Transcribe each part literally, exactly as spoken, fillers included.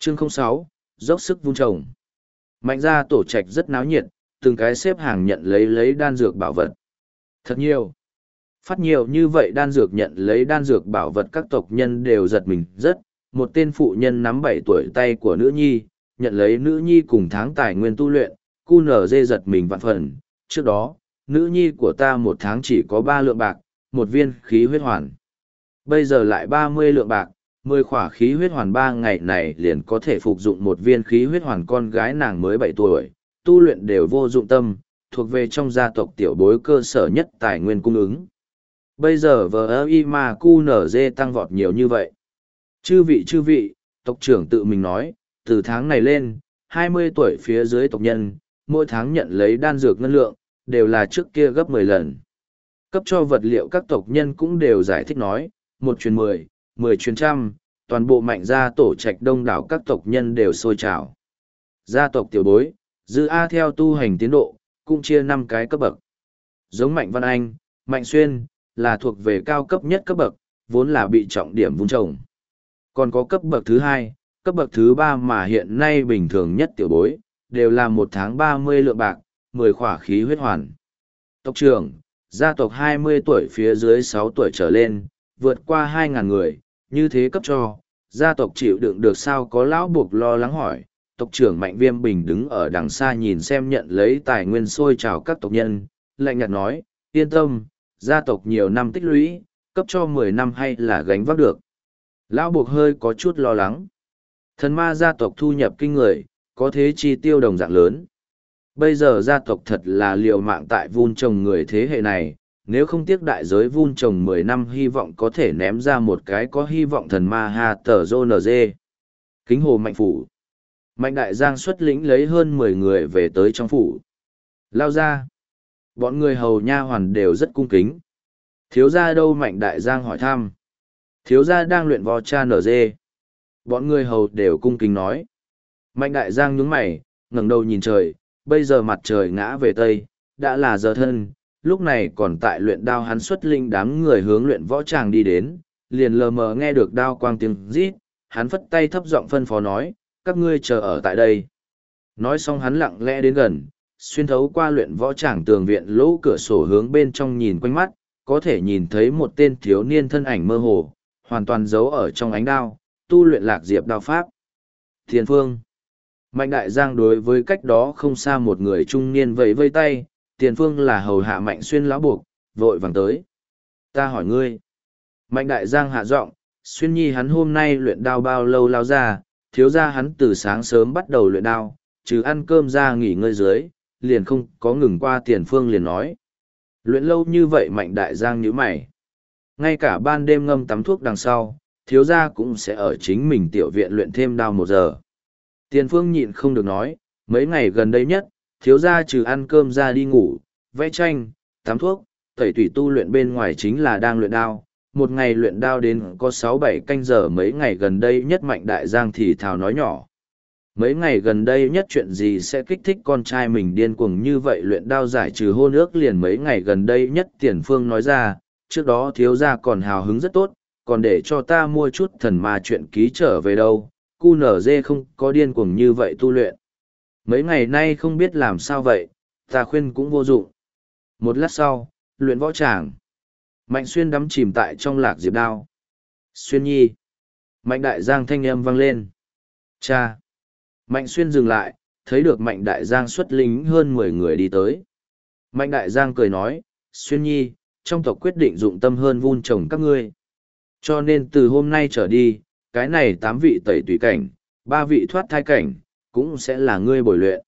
Chương không sáu, dốc sức vun trồng. Mạnh gia tổ trạch rất náo nhiệt, từng cái xếp hàng nhận lấy lấy đan dược bảo vật. Thật nhiều. Phát nhiều như vậy đan dược nhận lấy đan dược bảo vật, các tộc nhân đều giật mình rất. Một tên phụ nhân nắm bảy tuổi tay của nữ nhi, nhận lấy nữ nhi cùng tháng tài nguyên tu luyện, cu nở dê giật mình vạn phần. Trước đó, nữ nhi của ta một tháng chỉ có ba lượng bạc, một viên khí huyết hoàn. Bây giờ lại ba mươi lượng bạc, mười khỏa khí huyết hoàn, ba ngày này liền có thể phục dụng một viên khí huyết hoàn. Con gái nàng mới bảy tuổi, tu luyện đều vô dụng tâm, thuộc về trong gia tộc tiểu bối cơ sở nhất tài nguyên cung ứng. Bây giờ vờ y mà cu nở dê tăng vọt nhiều như vậy. Chư vị chư vị, tộc trưởng tự mình nói, từ tháng này lên, hai mươi tuổi phía dưới tộc nhân, mỗi tháng nhận lấy đan dược ngân lượng, đều là trước kia gấp mười lần. Cấp cho vật liệu các tộc nhân cũng đều giải thích nói, một truyền mười, mười truyền trăm, toàn bộ mạnh gia tổ trạch đông đảo các tộc nhân đều sôi trào. Gia tộc tiểu bối, dư A theo tu hành tiến độ, cũng chia năm cái cấp bậc. Giống Mạnh Văn Anh, Mạnh Xuyên, là thuộc về cao cấp nhất cấp bậc, vốn là bị trọng điểm vun trồng. Còn có cấp bậc thứ hai, cấp bậc thứ ba mà hiện nay bình thường nhất tiểu bối, đều là một tháng ba mươi lượng bạc, mười khỏa khí huyết hoàn. Tộc trưởng, gia tộc hai mươi tuổi phía dưới sáu tuổi trở lên, vượt qua hai ngàn người, như thế cấp cho, gia tộc chịu đựng được sao? Có lão buộc lo lắng hỏi. Tộc trưởng Mạnh Viêm Bình đứng ở đằng xa nhìn xem nhận lấy tài nguyên sôi trào các tộc nhân, lạnh nhạt nói, yên tâm, gia tộc nhiều năm tích lũy, cấp cho mười năm hay là gánh vác được. Lão buộc hơi có chút lo lắng. Thần ma gia tộc thu nhập kinh người, có thế chi tiêu đồng dạng lớn. Bây giờ gia tộc thật là liều mạng tại vun trồng người thế hệ này, nếu không tiếc đại giới vun trồng mười năm, hy vọng có thể ném ra một cái có hy vọng thần ma ha tờ rô nờ dê. Kính hồ Mạnh phủ. Mạnh đại giang xuất lĩnh lấy hơn mười người về tới trong phủ. Lao ra. Bọn người hầu nha hoàn đều rất cung kính. Thiếu gia đâu? Mạnh đại giang hỏi thăm. Thiếu gia đang luyện vò cha nở dê. Bọn người hầu đều cung kính nói. Mạnh đại giang nhướng mày, ngẩng đầu nhìn trời, bây giờ mặt trời ngã về tây, đã là giờ thân, lúc này còn tại luyện đao. Hắn xuất linh đám người hướng luyện võ tràng đi đến, liền lờ mờ nghe được đao quang tiếng rít, hắn phất tay thấp giọng phân phó nói, các ngươi chờ ở tại đây. Nói xong hắn lặng lẽ đến gần, xuyên thấu qua luyện võ tràng tường viện lỗ cửa sổ hướng bên trong nhìn quanh mắt, có thể nhìn thấy một tên thiếu niên thân ảnh mơ hồ, hoàn toàn giấu ở trong ánh đao, tu luyện lạc diệp đao pháp. Thiên Phương. Mạnh đại giang đối với cách đó không xa một người trung niên vẫy vây tay, Tiền Phương là hầu hạ Mạnh Xuyên lão buộc, vội vàng tới. Ta hỏi ngươi. Mạnh đại giang hạ giọng, Xuyên nhi hắn hôm nay luyện đao bao lâu? Lao ra, thiếu ra hắn từ sáng sớm bắt đầu luyện đao, trừ ăn cơm ra nghỉ ngơi dưới, liền không có ngừng qua. Tiền Phương liền nói. Luyện lâu như vậy? Mạnh đại giang nhíu mày. Ngay cả ban đêm ngâm tắm thuốc đằng sau, thiếu gia cũng sẽ ở chính mình tiểu viện luyện thêm đao một giờ. Tiền Phương nhịn không được nói, mấy ngày gần đây nhất, thiếu gia trừ ăn cơm ra đi ngủ, vẽ tranh, tắm thuốc, tẩy tủy tu luyện bên ngoài chính là đang luyện đao. Một ngày luyện đao đến có sáu bảy canh giờ. Mấy ngày gần đây nhất Mạnh đại giang thì thào nói nhỏ. Mấy ngày gần đây nhất chuyện gì sẽ kích thích con trai mình điên cuồng như vậy luyện đao? Giải trừ hôn ước liền mấy ngày gần đây nhất. Tiền Phương nói ra, trước đó thiếu gia còn hào hứng rất tốt, còn để cho ta mua chút thần ma truyện ký trở về đâu. Cu nở dê không có điên cuồng như vậy tu luyện. Mấy ngày nay không biết làm sao vậy, ta khuyên cũng vô dụng. Một lát sau, luyện võ tràng. Mạnh Xuyên đắm chìm tại trong lạc diệp đao. Xuyên nhi. Mạnh đại giang thanh âm vang lên. Cha. Mạnh Xuyên dừng lại, thấy được Mạnh đại giang xuất lính hơn mười người đi tới. Mạnh đại giang cười nói, Xuyên nhi, trong tộc quyết định dụng tâm hơn vun trồng các ngươi. Cho nên từ hôm nay trở đi, cái này tám vị tẩy tùy cảnh, ba vị thoát thai cảnh, cũng sẽ là ngươi bồi luyện.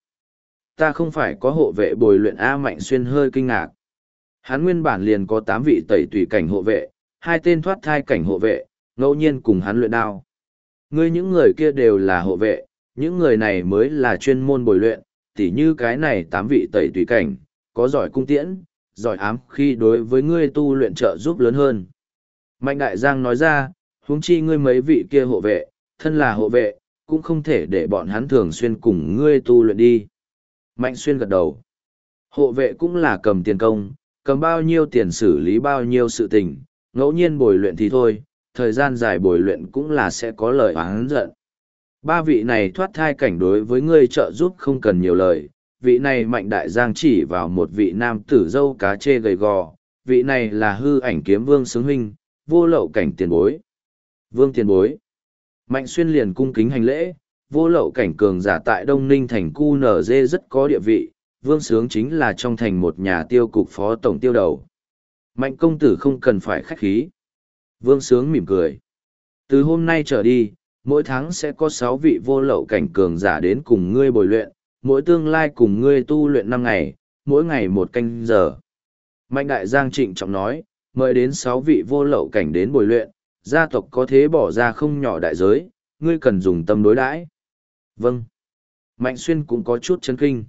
Ta không phải có hộ vệ bồi luyện A? Mạnh Xuyên hơi kinh ngạc. Hắn nguyên bản liền có tám vị tẩy tùy cảnh hộ vệ, hai tên thoát thai cảnh hộ vệ, ngẫu nhiên cùng hắn luyện đao. Ngươi những người kia đều là hộ vệ, những người này mới là chuyên môn bồi luyện, tỉ như cái này tám vị tẩy tùy cảnh, có giỏi cung tiễn, giỏi ám khi đối với ngươi tu luyện trợ giúp lớn hơn. Mạnh đại giang nói ra, huống chi ngươi mấy vị kia hộ vệ, thân là hộ vệ, cũng không thể để bọn hắn thường xuyên cùng ngươi tu luyện đi. Mạnh Xuyên gật đầu. Hộ vệ cũng là cầm tiền công, cầm bao nhiêu tiền xử lý bao nhiêu sự tình, ngẫu nhiên bồi luyện thì thôi, thời gian dài bồi luyện cũng là sẽ có lời oán giận. Ba vị này thoát thai cảnh đối với ngươi trợ giúp không cần nhiều lời, vị này Mạnh Đại Giang chỉ vào một vị nam tử dâu cá chê gầy gò, vị này là hư ảnh kiếm vương xứng huynh, vô lậu cảnh tiền bối. Vương tiền bối. Mạnh Xuyên liền cung kính hành lễ, vô lậu cảnh cường giả tại Đông Ninh thành cu nở dê rất có địa vị, vương sướng chính là trong thành một nhà tiêu cục phó tổng tiêu đầu. Mạnh công tử không cần phải khách khí. Vương sướng mỉm cười. Từ hôm nay trở đi, mỗi tháng sẽ có sáu vị vô lậu cảnh cường giả đến cùng ngươi bồi luyện, mỗi tương lai cùng ngươi tu luyện năm ngày, mỗi ngày một canh giờ. Mạnh Đại Giang trịnh trọng nói, mời đến sáu vị vô lậu cảnh đến bồi luyện, gia tộc có thế bỏ ra không nhỏ đại giới, ngươi cần dùng tâm đối đãi. Vâng. Mạnh Xuyên cũng có chút chấn kinh.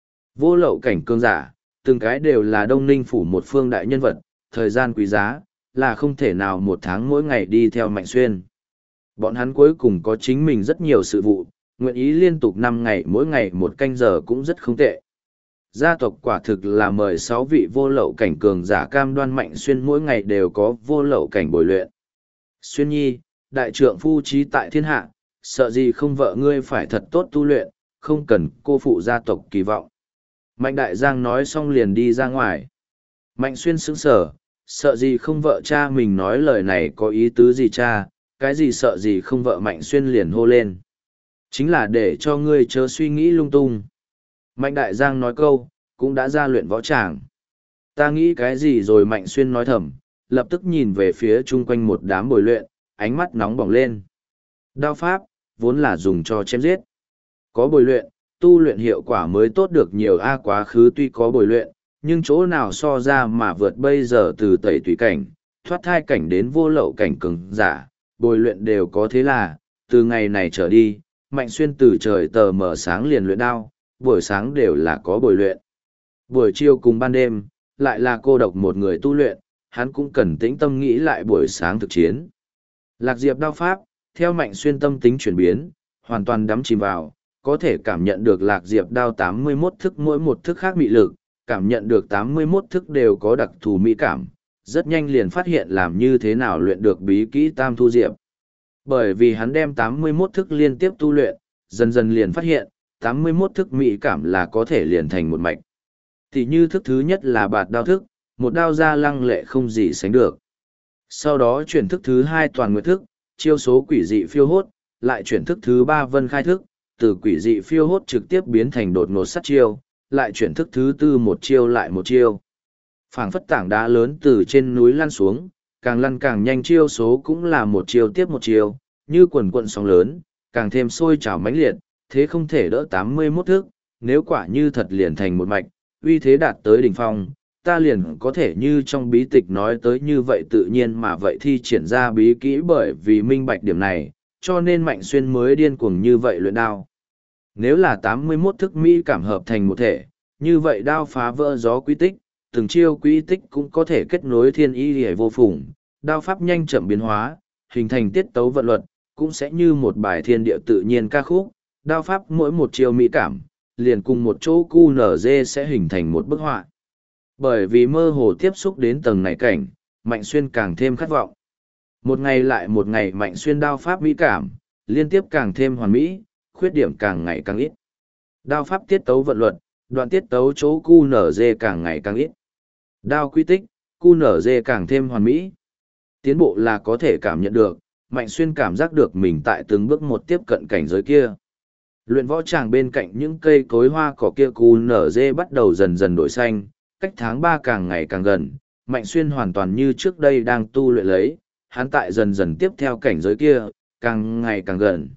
Vô lậu cảnh cường giả, từng cái đều là Đông Ninh phủ một phương đại nhân vật, thời gian quý giá, là không thể nào một tháng mỗi ngày đi theo Mạnh Xuyên. Bọn hắn cuối cùng có chính mình rất nhiều sự vụ, nguyện ý liên tục năm ngày mỗi ngày một canh giờ cũng rất không tệ. Gia tộc quả thực là mời sáu vị vô lậu cảnh cường giả cam đoan Mạnh Xuyên mỗi ngày đều có vô lậu cảnh bồi luyện. Xuyên nhi, đại trượng phu trí tại thiên hạ, sợ gì không vợ ngươi phải thật tốt tu luyện, không cần cô phụ gia tộc kỳ vọng. Mạnh Đại Giang nói xong liền đi ra ngoài. Mạnh Xuyên sững sờ, sợ gì không vợ cha mình nói lời này có ý tứ gì cha, cái gì sợ gì không vợ Mạnh Xuyên liền hô lên. Chính là để cho ngươi chớ suy nghĩ lung tung. Mạnh Đại Giang nói câu, cũng đã ra luyện võ tràng. Ta nghĩ cái gì rồi Mạnh Xuyên nói thầm, lập tức nhìn về phía chung quanh một đám bồi luyện, ánh mắt nóng bỏng lên. Đao pháp, vốn là dùng cho chém giết. Có bồi luyện, tu luyện hiệu quả mới tốt được nhiều a quá khứ tuy có bồi luyện, nhưng chỗ nào so ra mà vượt bây giờ từ tẩy tùy cảnh, thoát thai cảnh đến vô lậu cảnh cường giả, bồi luyện đều có thế là, từ ngày này trở đi, Mạnh Xuyên từ trời tờ mở sáng liền luyện đao, buổi sáng đều là có bồi luyện. Buổi chiều cùng ban đêm, lại là cô độc một người tu luyện, hắn cũng cần tĩnh tâm nghĩ lại buổi sáng thực chiến. Lạc Diệp đao pháp, theo Mạnh Xuyên tâm tính chuyển biến, hoàn toàn đắm chìm vào, có thể cảm nhận được Lạc Diệp đao tám mươi mốt thức mỗi một thức khác mị lực, cảm nhận được tám mươi mốt thức đều có đặc thù mỹ cảm, rất nhanh liền phát hiện làm như thế nào luyện được bí kỹ Tam Thu Diệp. Bởi vì hắn đem tám mươi mốt thức liên tiếp tu luyện, dần dần liền phát hiện, tám mươi mốt thức mỹ cảm là có thể liền thành một mạch. Tỷ như thức thứ nhất là bạt đao thức, một đao ra lăng lệ không gì sánh được. Sau đó chuyển thức thứ hai toàn nguyệt thức, chiêu số quỷ dị phiêu hốt, lại chuyển thức thứ ba vân khai thức, từ quỷ dị phiêu hốt trực tiếp biến thành đột ngột sát chiêu, lại chuyển thức thứ tư một chiêu lại một chiêu. Phảng phất tảng đá lớn từ trên núi lăn xuống, càng lăn càng nhanh, chiêu số cũng là một chiêu tiếp một chiêu, như quần quận sóng lớn, càng thêm sôi trào mãnh liệt, thế không thể đỡ tám mươi mốt thức, nếu quả như thật liền thành một mạch, uy thế đạt tới đỉnh phong, ta liền có thể như trong bí tịch nói tới như vậy tự nhiên mà vậy thi triển ra bí kỹ, bởi vì minh bạch điểm này, cho nên Mạnh Xuyên mới điên cuồng như vậy luyện đao. Nếu là tám mươi mốt thức mỹ cảm hợp thành một thể, như vậy đao phá vỡ gió quy tích, từng chiêu quy tích cũng có thể kết nối thiên y hề vô phùng, đao pháp nhanh chậm biến hóa, hình thành tiết tấu vận luật, cũng sẽ như một bài thiên địa tự nhiên ca khúc, đao pháp mỗi một chiêu mỹ cảm, liền cùng một chỗ cu nở dê sẽ hình thành một bức họa. Bởi vì mơ hồ tiếp xúc đến tầng này cảnh, Mạnh Xuyên càng thêm khát vọng. Một ngày lại một ngày Mạnh Xuyên đao pháp mỹ cảm, liên tiếp càng thêm hoàn mỹ, khuyết điểm càng ngày càng ít. Đao pháp tiết tấu vận luật, đoạn tiết tấu chỗ cu nở dê càng ngày càng ít. Đao quy tích, cu nở dê càng thêm hoàn mỹ. Tiến bộ là có thể cảm nhận được, Mạnh Xuyên cảm giác được mình tại từng bước một tiếp cận cảnh giới kia. Luyện võ tràng bên cạnh những cây cối hoa cỏ kia cu nở dê bắt đầu dần dần đổi xanh, cách tháng ba càng ngày càng gần, Mạnh Xuyên hoàn toàn như trước đây đang tu luyện lấy, hắn tại dần dần tiếp theo cảnh giới kia, càng ngày càng gần.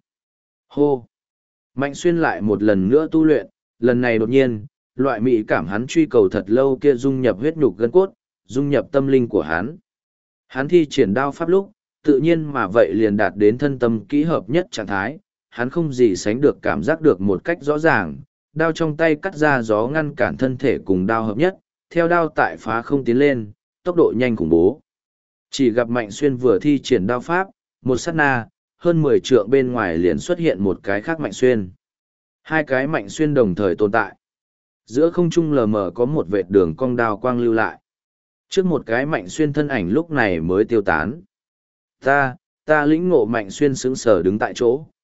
Hô! Mạnh Xuyên lại một lần nữa tu luyện, lần này đột nhiên, loại mỹ cảm hắn truy cầu thật lâu kia dung nhập huyết nhục gân cốt, dung nhập tâm linh của hắn. Hắn thi triển đao pháp lúc, tự nhiên mà vậy liền đạt đến thân tâm kỹ hợp nhất trạng thái, hắn không gì sánh được cảm giác được một cách rõ ràng, đao trong tay cắt ra gió ngăn cản thân thể cùng đao hợp nhất, theo đao tại phá không tiến lên, tốc độ nhanh khủng bố. Chỉ gặp Mạnh Xuyên vừa thi triển đao pháp, một sát na, hơn mười trượng bên ngoài liền xuất hiện một cái khác Mạnh Xuyên. Hai cái Mạnh Xuyên đồng thời tồn tại. Giữa không trung lờ mờ có một vệt đường cong đao quang lưu lại. Trước một cái Mạnh Xuyên thân ảnh lúc này mới tiêu tán. Ta, ta lĩnh ngộ Mạnh Xuyên sững sờ đứng tại chỗ.